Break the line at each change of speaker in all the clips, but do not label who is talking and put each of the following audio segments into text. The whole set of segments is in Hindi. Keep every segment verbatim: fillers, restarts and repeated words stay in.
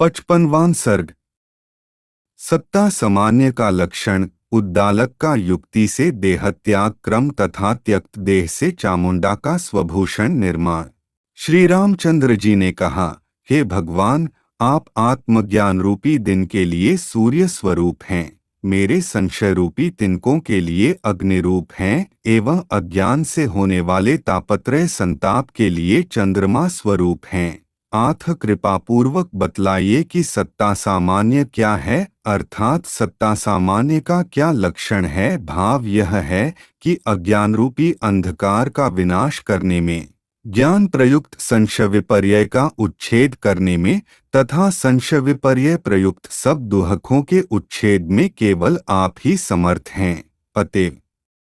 पचपनवां सर्ग। सत्ता सामान्य का लक्षण। उद्दालक का युक्ति से देहत्याग क्रम तथा त्यक्त देह से चामुंडा का स्वभूषण निर्माण। श्री रामचंद्र जी ने कहा, हे भगवान, आप आत्मज्ञान रूपी दिन के लिए सूर्य स्वरूप हैं, मेरे संशय रूपी तिनकों के लिए अग्नि रूप हैं, एवं अज्ञान से होने वाले तापत्रय संताप के लिए चंद्रमा स्वरूप हैं। आथ कृपापूर्वक बतलाइए कि सत्ता सामान्य क्या है, अर्थात सत्ता सामान्य का क्या लक्षण है। भाव यह है कि अज्ञान रूपी अंधकार का विनाश करने में, ज्ञान प्रयुक्त संशय विपर्यय का उच्छेद करने में तथा संशय विपर्यय प्रयुक्त सब दुहकों के उच्छेद में केवल आप ही समर्थ हैं। अतएव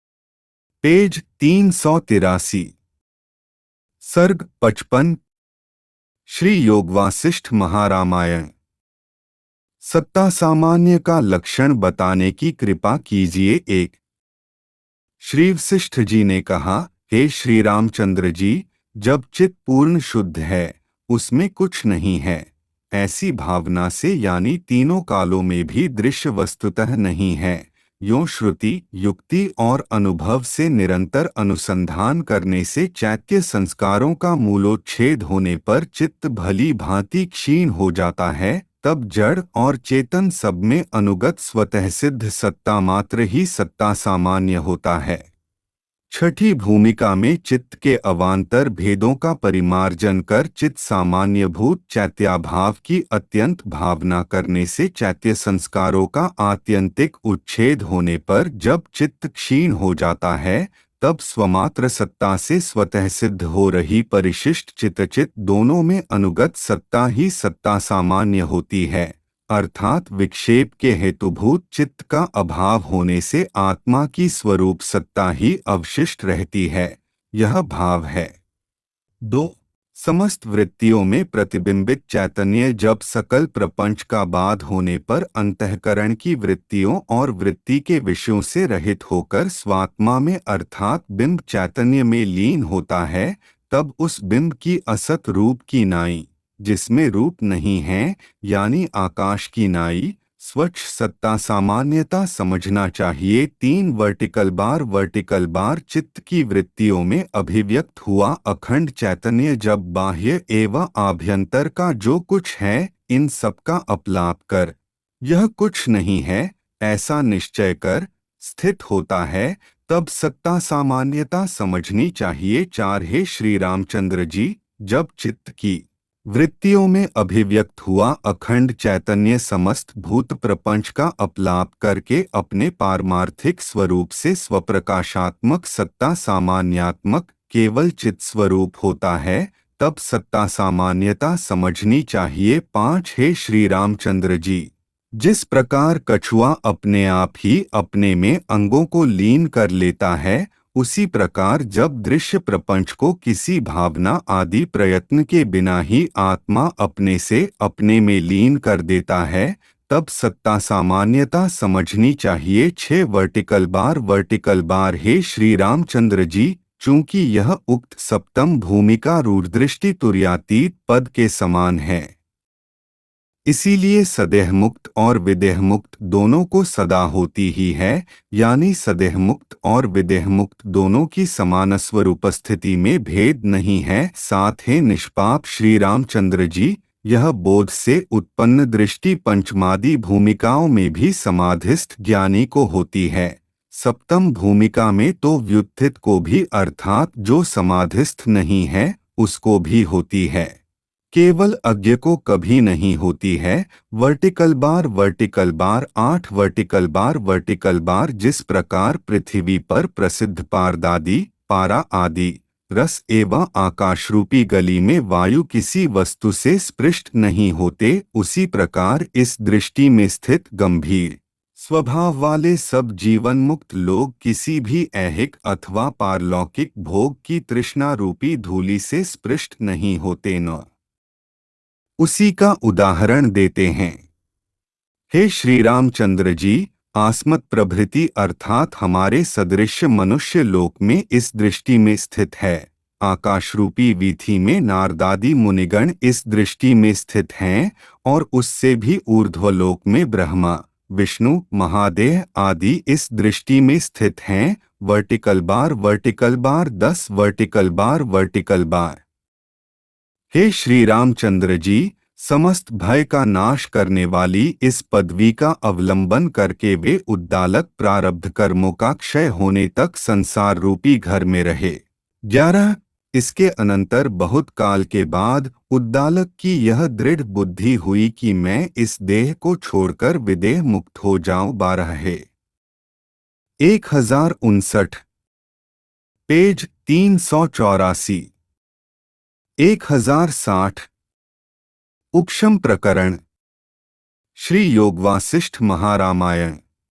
पेज तीन सौ तिरासी। सर्ग पचपन। श्री योग वासिष्ठ महारामायण। सत्ता सामान्य का लक्षण बताने की कृपा कीजिए। एक। श्री वशिष्ठ जी ने कहा, हे श्री रामचंद्र जी, जब चित्त पूर्ण शुद्ध है, उसमें कुछ नहीं है, ऐसी भावना से यानी तीनों कालों में भी दृश्य वस्तुतः नहीं है, यों श्रुति, युक्ति और अनुभव से निरंतर अनुसंधान करने से चैत्य संस्कारों का मूलोच्छेद होने पर चित्त भली भांति क्षीण हो जाता है, तब जड़ और चेतन सब में अनुगत स्वतः सिद्ध सत्ता मात्र ही सत्ता सामान्य होता है। छठी भूमिका में चित्त के अवान्तर भेदों का परिमार्जन कर चित्त सामान्यभूत चैत्याभाव की अत्यंत भावना करने से चैत्य संस्कारों का आत्यंतिक उच्छेद होने पर जब चित्त क्षीण हो जाता है, तब स्वमात्र सत्ता से स्वतः सिद्ध हो रही परिशिष्ट चित्तचित दोनों में अनुगत सत्ता ही सत्ता सामान्य होती है, अर्थात विक्षेप के हेतुभूत चित्त का अभाव होने से आत्मा की स्वरूप सत्ता ही अवशिष्ट रहती है। यह भाव है। दो। समस्त वृत्तियों में प्रतिबिंबित चैतन्य जब सकल प्रपंच का बाध होने पर अंतःकरण की वृत्तियों और वृत्ति के विषयों से रहित होकर स्वात्मा में अर्थात बिंब चैतन्य में लीन होता है, तब उस बिंब की असत रूप की नाई, जिसमें रूप नहीं है, यानी आकाश की नाई, स्वच्छ सत्ता सामान्यता समझना चाहिए। तीन वर्टिकल बार वर्टिकल बार चित्त की वृत्तियों में अभिव्यक्त हुआ अखंड चैतन्य जब बाह्य एवं आभ्यंतर का जो कुछ है, इन सबका अपलाप कर, यह कुछ नहीं है, ऐसा निश्चय कर स्थित होता है, तब सत्ता सामान्यता समझनी चाहिए। चार। हे श्री रामचंद्र जी, जब चित्त की वृत्तियों में अभिव्यक्त हुआ अखंड चैतन्य समस्त भूत प्रपंच का अपलाप करके अपने पारमार्थिक स्वरूप से स्वप्रकाशात्मक सत्ता सामान्यात्मक केवल चित्त स्वरूप होता है, तब सत्ता सामान्यता समझनी चाहिए। पाँच। हे श्री रामचंद्र जी, जिस प्रकार कछुआ अपने आप ही अपने में अंगों को लीन कर लेता है, उसी प्रकार जब दृश्य प्रपंच को किसी भावना आदि प्रयत्न के बिना ही आत्मा अपने से अपने में लीन कर देता है, तब सत्ता सामान्यता समझनी चाहिए। छह। Vertical bar vertical bar. हे श्री रामचंद्र जी, चूंकि यह उक्त सप्तम भूमिका रूढ़दृष्टि तुर्यातीत पद के समान है, इसीलिए सदेह मुक्त और विदेह मुक्त दोनों को सदा होती ही है, यानी सदेह मुक्त और विदेह मुक्त दोनों की समान स्वरूप स्थिति में भेद नहीं है। साथ ही निष्पाप श्री रामचंद्र जी, यह बोध से उत्पन्न दृष्टि पंचमादि भूमिकाओं में भी समाधिस्थ ज्ञानी को होती है, सप्तम भूमिका में तो व्युत्थित को भी अर्थात जो समाधिस्थ नहीं है उसको भी होती है, केवल अज्ञ को कभी नहीं होती है। Vertical bar vertical bar. आठ। Vertical bar vertical bar. जिस प्रकार पृथ्वी पर प्रसिद्ध पारदादी, पारा आदि रस एवं आकाश रूपी गली में वायु किसी वस्तु से स्पृष्ट नहीं होते, उसी प्रकार इस दृष्टि में स्थित गंभीर स्वभाव वाले सब जीवन मुक्त लोग किसी भी ऐहिक अथवा पारलौकिक भोग की तृष्णा रूपी धूलि से स्पृष्ट नहीं होते, न उसी का उदाहरण देते हैं। हे श्री रामचंद्र जी, आस्मत् प्रभृति अर्थात हमारे सदृश्य मनुष्य लोक में इस दृष्टि में स्थित है, आकाशरूपी वीथी में नारदादि मुनिगण इस दृष्टि में स्थित हैं और उससे भी ऊर्ध्वलोक में ब्रह्मा, विष्णु, महादेव आदि इस दृष्टि में स्थित हैं। वर्टिकल बार वर्टिकल बार दस वर्टिकल बार वर्टिकल बार। हे श्री रामचंद्र जी, समस्त भय का नाश करने वाली इस पदवी का अवलंबन करके वे उद्दालक प्रारब्ध कर्मों का क्षय होने तक संसार रूपी घर में रहे। ग्यारह इसके अनंतर बहुत काल के बाद उद्दालक की यह दृढ़ बुद्धि हुई कि मैं इस देह को छोड़कर विदेह मुक्त हो जाऊं। बारह है एक हजार उनसठ पेज तीन सौ चौरासी एक हजार साठ उपशम प्रकरण श्री योग वासिष्ठ महारामायण।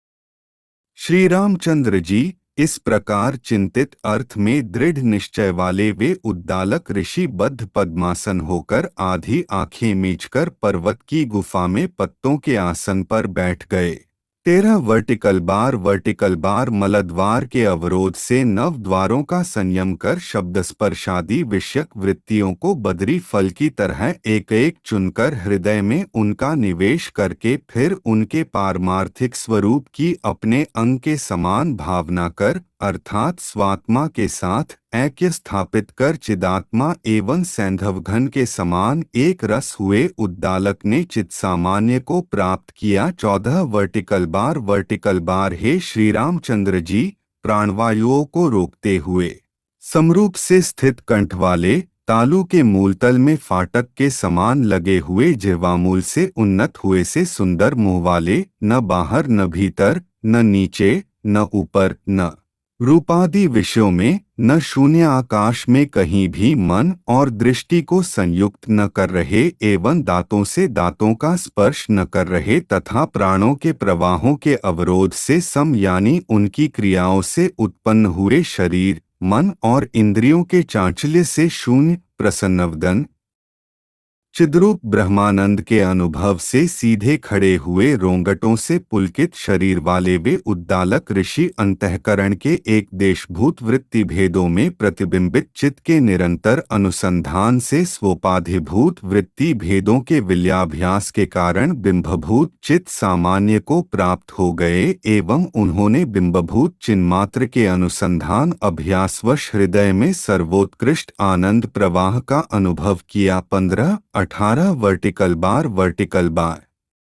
श्री रामचंद्र जी, इस प्रकार चिंतित अर्थ में दृढ़ निश्चय वाले वे उद्दालक ऋषि बद्ध पद्मासन होकर आधी आंखें मीचकर पर्वत की गुफा में पत्तों के आसन पर बैठ गए। तेरह वर्टिकल बार वर्टिकल बार मलद्वार के अवरोध से नव द्वारों का संयम कर शब्द स्पर्शादि विषयक वृत्तियों को बदरी फल की तरह एक एक चुनकर हृदय में उनका निवेश करके फिर उनके पारमार्थिक स्वरूप की अपने अंग के समान भावना कर अर्थात स्वात्मा के साथ ऐक्य स्थापित कर चिदात्मा एवं सैंधवघन के समान एक रस हुए उद्दालक ने चित सामान्य को प्राप्त किया। चौदह वर्टिकल बार वर्टिकल बार हे श्री रामचंद्र जी, प्राणवायुओं को रोकते हुए समरूप से स्थित कंठ वाले तालु के मूलतल में फाटक के समान लगे हुए जिह्वामूल से उन्नत हुए से सुंदर मुंह वाले, न बाहर न भीतर, न नीचे न ऊपर, न रूपादि विषयों में, न शून्य आकाश में कहीं भी मन और दृष्टि को संयुक्त न कर रहे एवं दांतों से दांतों का स्पर्श न कर रहे तथा प्राणों के प्रवाहों के अवरोध से सम यानी उनकी क्रियाओं से उत्पन्न हुए शरीर, मन और इंद्रियों के चांचल्य से शून्य प्रसन्नवदन चिद्रूप ब्रह्मानंद के अनुभव से सीधे खड़े हुए रोंगटों से पुलकित शरीर वाले वे उद्दालक ऋषि अंतःकरण के एक देशभूत वृत्ति भेदों में प्रतिबिंबित चित्त के निरंतर अनुसंधान से स्वोपाधिभूत वृत्ति भेदों के विलयाभ्यास के कारण बिंबभूत चित्त सामान्य को प्राप्त हो गए एवं उन्होंने बिंबभूत चिन्मात्र के अनुसंधान अभ्यासवश हृदय में सर्वोत्कृष्ट आनंद प्रवाह का अनुभव किया। पंद्रह अठारह वर्टिकल बार वर्टिकल बार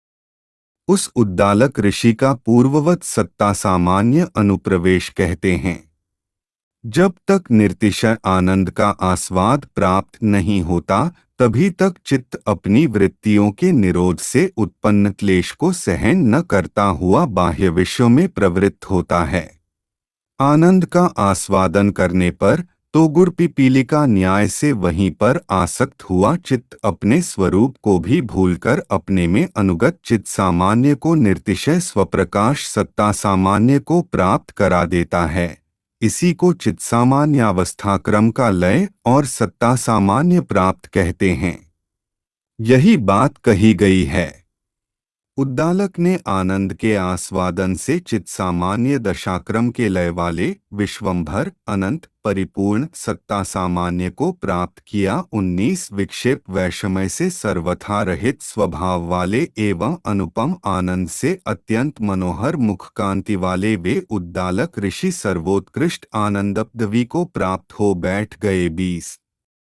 उस उद्दालक ऋषि का पूर्ववत सत्ता सामान्य अनुप्रवेश कहते हैं। जब तक निर्तिशय आनंद का आस्वाद प्राप्त नहीं होता तभी तक चित्त अपनी वृत्तियों के निरोध से उत्पन्न क्लेश को सहन न करता हुआ बाह्य विषयों में प्रवृत्त होता है। आनंद का आस्वादन करने पर तो गुर पिपीलिका न्याय से वहीं पर आसक्त हुआ चित्त अपने स्वरूप को भी भूलकर अपने में अनुगत चित्त सामान्य को निर्तिशय स्वप्रकाश सत्ता सामान्य को प्राप्त करा देता है। इसी को चित्त सामान्यावस्था क्रम का लय और सत्ता सामान्य प्राप्त कहते हैं। यही बात कही गई है। उद्दालक ने आनंद के आस्वादन से चित्त सामान्य दशाक्रम के लय वाले विश्वंभर अनंत परिपूर्ण सत्ता सामान्य को प्राप्त किया। उन्नीस विक्षेप वैषमय से सर्वथा रहित स्वभाव वाले एवं अनुपम आनंद से अत्यंत मनोहर मुख कांति वाले वे उद्दालक ऋषि सर्वोत्कृष्ट आनंदपदवी को प्राप्त हो बैठ गए। बीस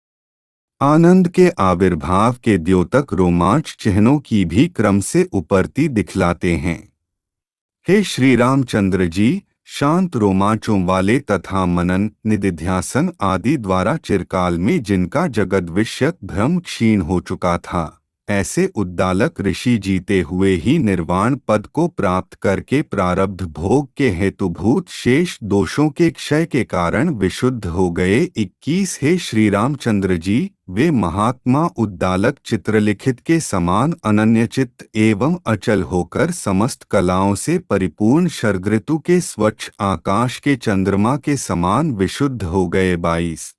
आनंद के आविर्भाव के द्योतक रोमांच चिन्हों की भी क्रम से उपरती दिखलाते हैं। हे श्री रामचंद्र जी, शांत रोमांचों वाले तथा मनन निदिध्यासन आदि द्वारा चिरकाल में जिनका जगद विषयक भ्रम क्षीण हो चुका था, ऐसे उद्दालक ऋषि जीते हुए ही निर्वाण पद को प्राप्त करके प्रारब्ध भोग के हेतुभूत शेष दोषों के क्षय के कारण विशुद्ध हो गए। इक्कीस हे श्री रामचंद्र जी, वे महात्मा उद्दालक चित्रलिखित के समान अनन्यचित्त एवं अचल होकर समस्त कलाओं से परिपूर्ण शरदृतु के स्वच्छ आकाश के चंद्रमा के समान विशुद्ध हो गए। बाईस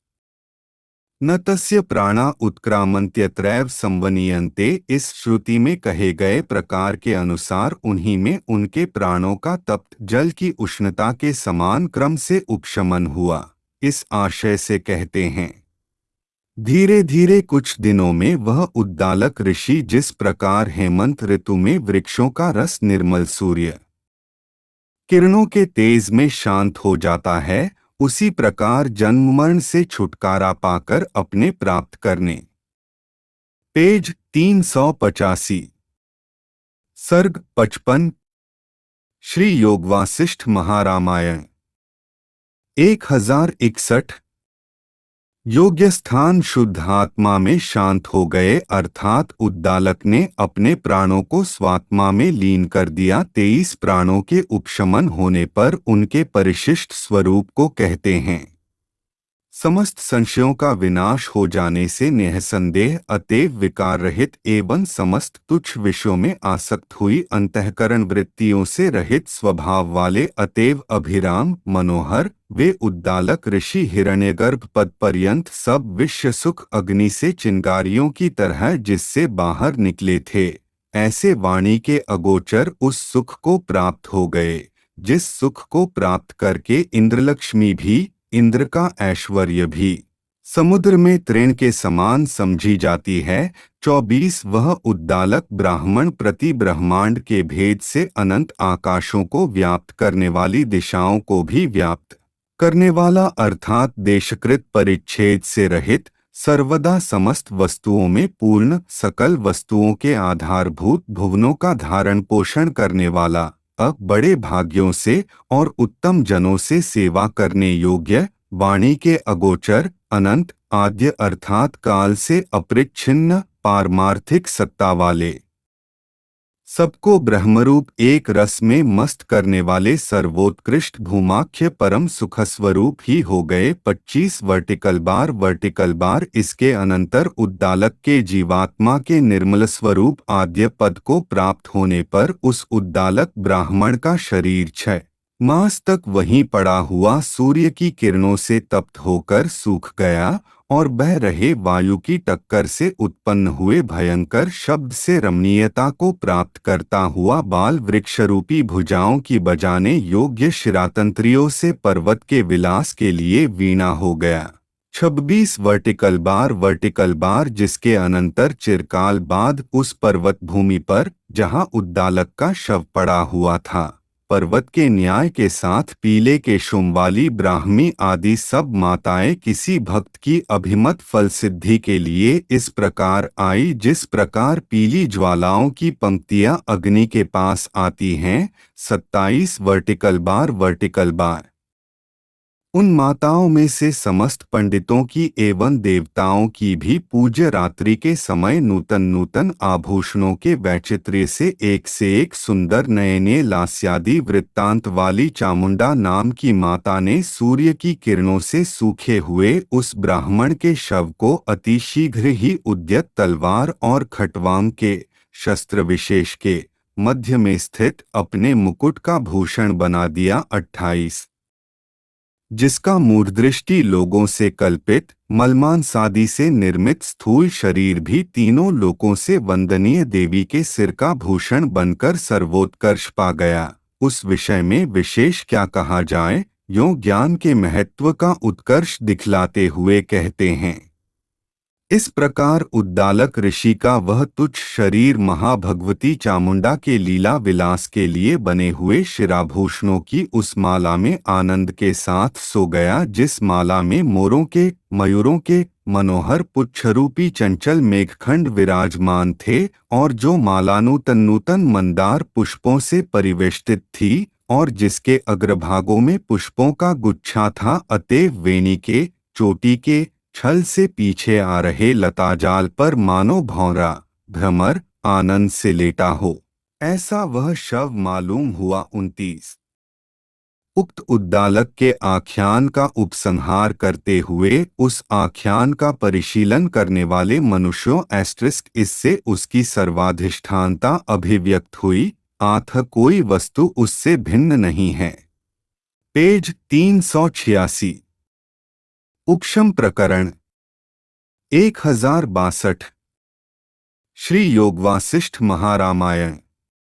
न तस्य प्राणा उत्क्रामन्त्यत्रैव संवनीयन्ते इस श्रुति में कहे गए प्रकार के अनुसार उन्हीं में उनके प्राणों का तप्त जल की उष्णता के समान क्रम से उपशमन हुआ। इस आशय से कहते हैं धीरे धीरे कुछ दिनों में वह उद्दालक ऋषि जिस प्रकार हेमंत ऋतु में वृक्षों का रस निर्मल सूर्य किरणों के तेज में शांत हो जाता है, उसी प्रकार जन्म मरण से छुटकारा पाकर अपने प्राप्त करने। पेज तीन सौ पचासी। सर्ग पचपन। श्री योग वासिष्ठ महारामायण। एक हजार इकसठ। योग्य स्थान शुद्ध आत्मा में शांत हो गए, अर्थात उद्दालक ने अपने प्राणों को स्वात्मा में लीन कर दिया। तेईस प्राणों के उपशमन होने पर उनके परिशिष्ट स्वरूप को कहते हैं। समस्त संशयों का विनाश हो जाने से निःसंदेह अतएव विकार रहित एवं समस्त तुच्छ विषयों में आसक्त हुई अंतःकरण वृत्तियों से रहित स्वभाव वाले अतएव अभिराम मनोहर वे उद्दालक ऋषि हिरण्यगर्भ पद पर्यंत सब विश्व सुख अग्नि से चिंगारियों की तरह जिससे बाहर निकले थे, ऐसे वाणी के अगोचर उस सुख को प्राप्त हो गए, जिस सुख को प्राप्त करके इंद्रलक्ष्मी भी, इंद्र का ऐश्वर्य भी समुद्र में तृण के समान समझी जाती है। चौबीस वह उद्दालक ब्राह्मण प्रति ब्रह्मांड के भेद से अनंत आकाशों को व्याप्त करने वाली दिशाओं को भी व्याप्त करने वाला, अर्थात देशकृत परिच्छेद से रहित, सर्वदा समस्त वस्तुओं में पूर्ण, सकल वस्तुओं के आधारभूत भुवनों का धारण पोषण करने वाला, अब बड़े भाग्यों से और उत्तम जनों से सेवा करने योग्य, वाणी के अगोचर, अनंत, आद्य अर्थात काल से अपरिच्छिन्न, पारमार्थिक सत्ता वाले, सबको ब्रह्मरूप एक रस में मस्त करने वाले सर्वोत्कृष्ट भूमाख्य परम सुखस्वरूप ही हो गए। पच्चीस वर्टिकल बार वर्टिकल बार इसके अनंतर उद्दालक के जीवात्मा के निर्मल स्वरूप आद्य पद को प्राप्त होने पर उस उद्दालक ब्राह्मण का शरीर छह मास तक वहीं पड़ा हुआ सूर्य की किरणों से तप्त होकर सूख गया और बह रहे वायु की टक्कर से उत्पन्न हुए भयंकर शब्द से रमणीयता को प्राप्त करता हुआ बाल वृक्षरूपी भुजाओं की बजाने योग्य शिरातंत्रियों से पर्वत के विलास के लिए वीणा हो गया। छब्बीस वर्टिकल बार वर्टिकल बार जिसके अनंतर चिरकाल बाद उस पर्वत भूमि पर जहाँ उद्दालक का शव पड़ा हुआ था, पर्वत के न्याय के साथ पीले के शुम वाली ब्राह्मी आदि सब माताएं किसी भक्त की अभिमत फल सिद्धि के लिए इस प्रकार आई जिस प्रकार पीली ज्वालाओं की पंक्तियां अग्नि के पास आती हैं। सत्ताईस वर्टिकल बार वर्टिकल बार उन माताओं में से समस्त पंडितों की एवं देवताओं की भी पूज्य रात्रि के समय नूतन नूतन आभूषणों के वैचित्र्य से एक से एक सुंदर नयने लास्यादि वृत्तांत वाली चामुंडा नाम की माता ने सूर्य की किरणों से सूखे हुए उस ब्राह्मण के शव को अतिशीघ्र ही उद्यत तलवार और खटवाम के शस्त्र विशेष के मध्य में स्थित अपने मुकुट का भूषण बना दिया। अट्ठाईस जिसका मूढ़दृष्टि लोगों से कल्पित मलमांसादि से निर्मित स्थूल शरीर भी तीनों लोकों से वंदनीय देवी के सिर का भूषण बनकर सर्वोत्कर्ष पा गया, उस विषय में विशेष क्या कहा जाए, यों ज्ञान के महत्व का उत्कर्ष दिखलाते हुए कहते हैं। इस प्रकार उद्दालक ऋषि का वह तुच्छ शरीर महाभगवती चामुंडा के लीला विलास के लिए बने हुए शिराभूषणों की उस माला में आनंद के साथ सो गया, जिस माला में मोरों के, मयूरों के मनोहर पुच्छरूपी चंचल मेघखंड विराजमान थे और जो माला नूतन नूतन मंदार पुष्पों से परिवेष्टित थी और जिसके अग्रभागों में पुष्पों का गुच्छा था, अतएव वेणी के, चोटी के छल से पीछे आ रहे लताजाल पर मानो भौरा भ्रमर आनंद से लेटा हो, ऐसा वह शव मालूम हुआ। उनतीस उक्त उद्दालक के आख्यान का उपसंहार करते हुए उस आख्यान का परिशीलन करने वाले मनुष्यों एस्ट्रिस्क इससे उसकी सर्वाधिष्ठानता अभिव्यक्त हुई, आथ कोई वस्तु उससे भिन्न नहीं है। पेज तीन सौ छियासी। उपशम प्रकरण एक हजार बासठ। श्री योग वासिष्ठ महारामायण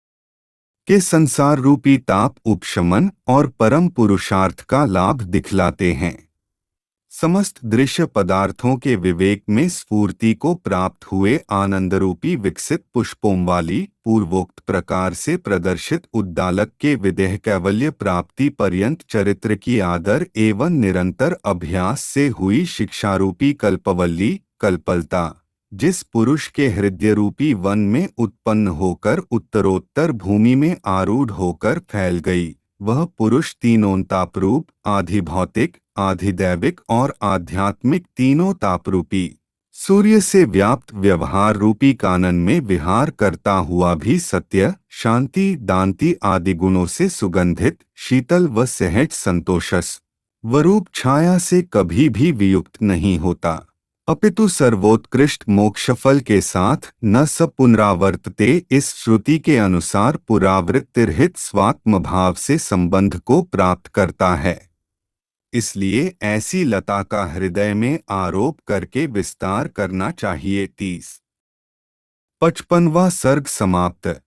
के संसार रूपी ताप उपशमन और परम पुरुषार्थ का लाभ दिखलाते हैं। समस्त दृश्य पदार्थों के विवेक में स्फूर्ति को प्राप्त हुए आनंदरूपी विकसित पुष्पों वाली पूर्वोक्त प्रकार से प्रदर्शित उद्दालक के विदेह कैवल्य प्राप्ति पर्यंत चरित्र की आदर एवं निरंतर अभ्यास से हुई शिक्षारूपी कल्पवल्ली कल्पलता, जिस पुरुष के हृदय रूपी वन में उत्पन्न होकर उत्तरोत्तर भूमि में आरूढ़ होकर फैल गई, वह पुरुष तीनों तापरूप आधि भौतिक आधिदैविक और आध्यात्मिक तीनों तापरूपी सूर्य से व्याप्त व्यवहार रूपी कानन में विहार करता हुआ भी सत्य शांति दांति आदि गुणों से सुगंधित शीतल व सहज संतोषस वरूप छाया से कभी भी वियुक्त नहीं होता, अपितु सर्वोत्कृष्ट मोक्षफल के साथ न स पुनरावर्तते इस श्रुति के अनुसार पुरावृत्तिरहित स्वात्म भाव से संबंध को प्राप्त करता है। इसलिए ऐसी लता का हृदय में आरोप करके विस्तार करना चाहिए। तीस पचपनवा सर्ग समाप्त।